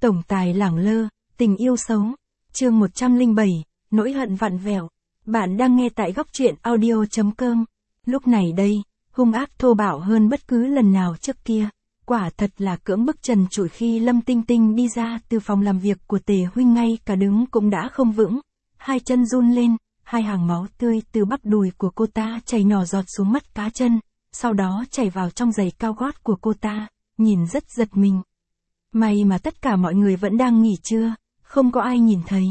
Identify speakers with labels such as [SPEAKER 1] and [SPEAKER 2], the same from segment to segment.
[SPEAKER 1] Tổng tài lẳng lơ, tình yêu xấu. Chương 107, nỗi hận vặn vẹo. Bạn đang nghe tại góc truyện audio.com. Lúc này đây, hung ác thô bạo hơn bất cứ lần nào trước kia. Quả thật là cưỡng bức trần trụi khi Lâm Tinh Tinh đi ra từ phòng làm việc của Tề Huynh, ngay cả đứng cũng đã không vững. Hai chân run lên, hai hàng máu tươi từ bắp đùi của cô ta chảy nhỏ giọt xuống mắt cá chân, sau đó chảy vào trong giày cao gót của cô ta, nhìn rất giật mình. May mà tất cả mọi người vẫn đang nghỉ trưa, không có ai nhìn thấy.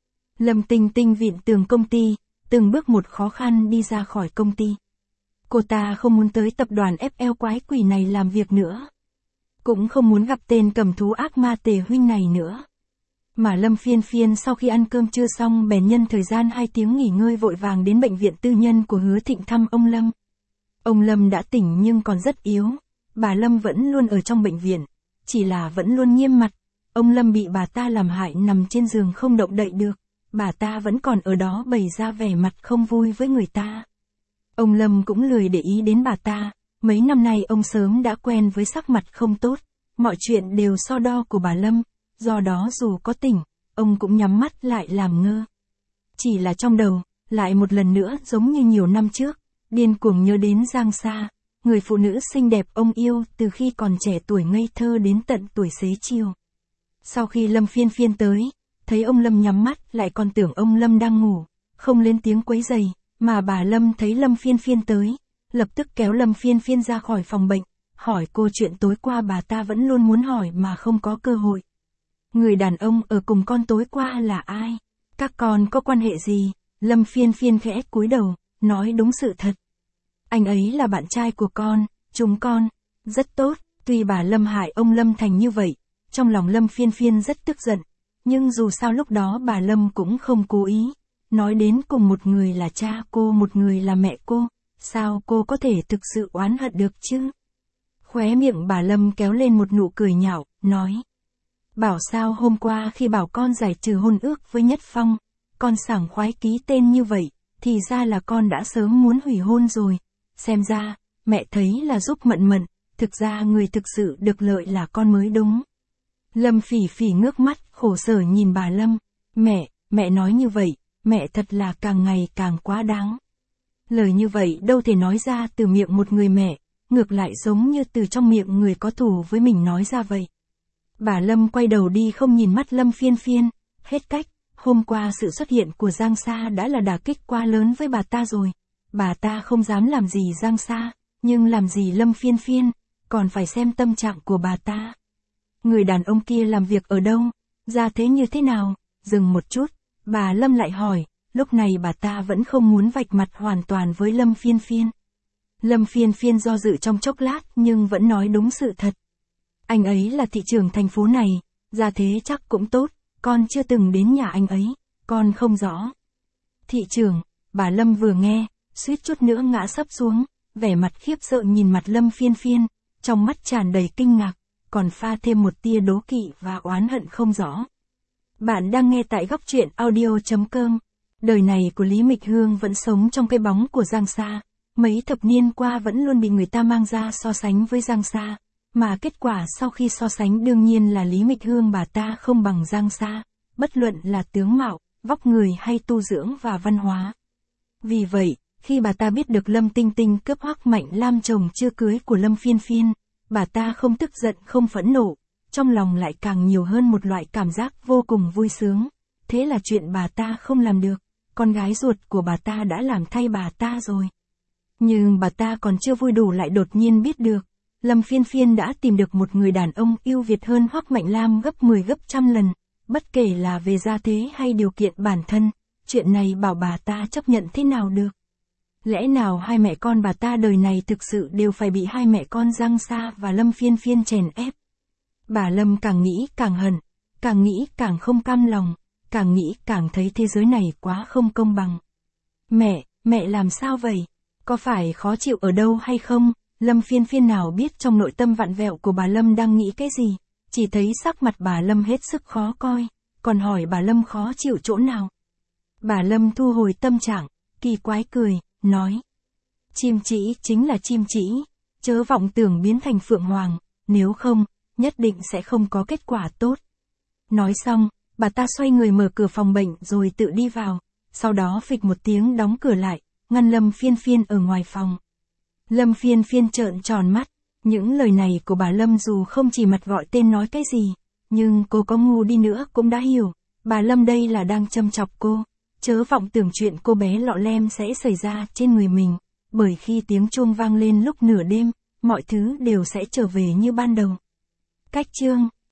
[SPEAKER 1] Lâm Tinh Tinh vịn tường công ty, từng bước một khó khăn đi ra khỏi công ty. Cô ta không muốn tới tập đoàn FL quái quỷ này làm việc nữa. Cũng không muốn gặp tên cầm thú ác ma Tề Huynh này nữa. Mà Lâm Phiên Phiên sau khi ăn cơm trưa xong bèn nhân thời gian 2 tiếng nghỉ ngơi vội vàng đến bệnh viện tư nhân của Hứa Thịnh thăm ông Lâm. Ông Lâm đã tỉnh nhưng còn rất yếu. Bà Lâm vẫn luôn ở trong bệnh viện, chỉ là vẫn luôn nghiêm mặt. Ông Lâm bị bà ta làm hại nằm trên giường không động đậy được. Bà ta vẫn còn ở đó bày ra vẻ mặt không vui với người ta. Ông Lâm cũng lười để ý đến bà ta. Mấy năm nay ông sớm đã quen với sắc mặt không tốt. Mọi chuyện đều so đo của bà Lâm. Do đó dù có tỉnh, ông cũng nhắm mắt lại làm ngơ. Chỉ là trong đầu, lại một lần nữa giống như nhiều năm trước, điên cuồng nhớ đến Giang Sa, người phụ nữ xinh đẹp ông yêu từ khi còn trẻ tuổi ngây thơ đến tận tuổi xế chiều. Sau khi Lâm Phiên Phiên tới, thấy ông Lâm nhắm mắt lại còn tưởng ông Lâm đang ngủ, không lên tiếng quấy rầy, mà bà Lâm thấy Lâm Phiên Phiên tới, lập tức kéo Lâm Phiên Phiên ra khỏi phòng bệnh, hỏi cô chuyện tối qua bà ta vẫn luôn muốn hỏi mà không có cơ hội. Người đàn ông ở cùng con tối qua là ai? Các con có quan hệ gì? Lâm Phiên Phiên khẽ cúi đầu, nói đúng sự thật. Anh ấy là bạn trai của con, chúng con, rất tốt. Tuy bà Lâm hại ông Lâm thành như vậy, trong lòng Lâm Phiên Phiên rất tức giận, nhưng dù sao lúc đó bà Lâm cũng không cố ý. Nói đến cùng một người là cha cô, một người là mẹ cô, sao cô có thể thực sự oán hận được chứ? Khóe miệng bà Lâm kéo lên một nụ cười nhạo, nói. Bảo sao hôm qua khi bảo con giải trừ hôn ước với Nhất Phong, con sảng khoái ký tên như vậy, thì ra là con đã sớm muốn hủy hôn rồi. Xem ra, mẹ thấy là giúp Mận Mận, thực ra người thực sự được lợi là con mới đúng. Lâm Phỉ Phỉ ngước mắt, khổ sở nhìn bà Lâm. Mẹ nói như vậy, mẹ thật là càng ngày càng quá đáng. Lời như vậy đâu thể nói ra từ miệng một người mẹ, ngược lại giống như từ trong miệng người có thù với mình nói ra vậy. Bà Lâm quay đầu đi không nhìn mắt Lâm Phiên Phiên, hết cách, hôm qua sự xuất hiện của Giang Sa đã là đả kích quá lớn với bà ta rồi. Bà ta không dám làm gì Giang Sa, nhưng làm gì Lâm Phiên Phiên, còn phải xem tâm trạng của bà ta. Người đàn ông kia làm việc ở đâu, ra thế như thế nào? Dừng một chút, bà Lâm lại hỏi, lúc này bà ta vẫn không muốn vạch mặt hoàn toàn với Lâm Phiên Phiên. Lâm Phiên Phiên do dự trong chốc lát nhưng vẫn nói đúng sự thật. Anh ấy là thị trưởng thành phố này, ra thế chắc cũng tốt, con chưa từng đến nhà anh ấy, con không rõ. Thị trưởng, bà Lâm vừa nghe, suýt chút nữa ngã sấp xuống, vẻ mặt khiếp sợ nhìn mặt Lâm Phiên Phiên, trong mắt tràn đầy kinh ngạc, còn pha thêm một tia đố kỵ và oán hận không rõ. Bạn đang nghe tại góc truyện audio.com. Đời này của Lý Mịch Hương vẫn sống trong cái bóng của Giang Sa, mấy thập niên qua vẫn luôn bị người ta mang ra so sánh với Giang Sa. Mà kết quả sau khi so sánh đương nhiên là Lý Mịch Hương bà ta không bằng Giang Sa, bất luận là tướng mạo, vóc người hay tu dưỡng và văn hóa. Vì vậy, khi bà ta biết được Lâm Tinh Tinh cướp Hoắc Mạnh Lam chồng chưa cưới của Lâm Phiên Phiên, bà ta không tức giận không phẫn nộ, trong lòng lại càng nhiều hơn một loại cảm giác vô cùng vui sướng. Thế là chuyện bà ta không làm được, con gái ruột của bà ta đã làm thay bà ta rồi. Nhưng bà ta còn chưa vui đủ lại đột nhiên biết được. Lâm Phiên Phiên đã tìm được một người đàn ông ưu việt hơn Hoắc Mạnh Lam gấp 10 gấp trăm lần, bất kể là về gia thế hay điều kiện bản thân, chuyện này bảo bà ta chấp nhận thế nào được. Lẽ nào hai mẹ con bà ta đời này thực sự đều phải bị hai mẹ con Giang Sa và Lâm Phiên Phiên chèn ép? Bà Lâm càng nghĩ càng hận, càng nghĩ càng không cam lòng, càng nghĩ càng thấy thế giới này quá không công bằng. Mẹ làm sao vậy? Có phải khó chịu ở đâu hay không? Lâm Phiên Phiên nào biết trong nội tâm vặn vẹo của bà Lâm đang nghĩ cái gì, chỉ thấy sắc mặt bà Lâm hết sức khó coi, còn hỏi bà Lâm khó chịu chỗ nào. Bà Lâm thu hồi tâm trạng, kỳ quái cười, nói. Chim chỉ chính là chim chỉ, chớ vọng tưởng biến thành phượng hoàng, nếu không, nhất định sẽ không có kết quả tốt. Nói xong, bà ta xoay người mở cửa phòng bệnh rồi tự đi vào, sau đó phịch một tiếng đóng cửa lại, ngăn Lâm Phiên Phiên ở ngoài phòng. Lâm Phiên Phiên trợn tròn mắt, những lời này của bà Lâm dù không chỉ mặt gọi tên nói cái gì, nhưng cô có ngu đi nữa cũng đã hiểu, bà Lâm đây là đang châm chọc cô, chớ vọng tưởng chuyện cô bé lọ lem sẽ xảy ra trên người mình, bởi khi tiếng chuông vang lên lúc nửa đêm, mọi thứ đều sẽ trở về như ban đầu. Cách chương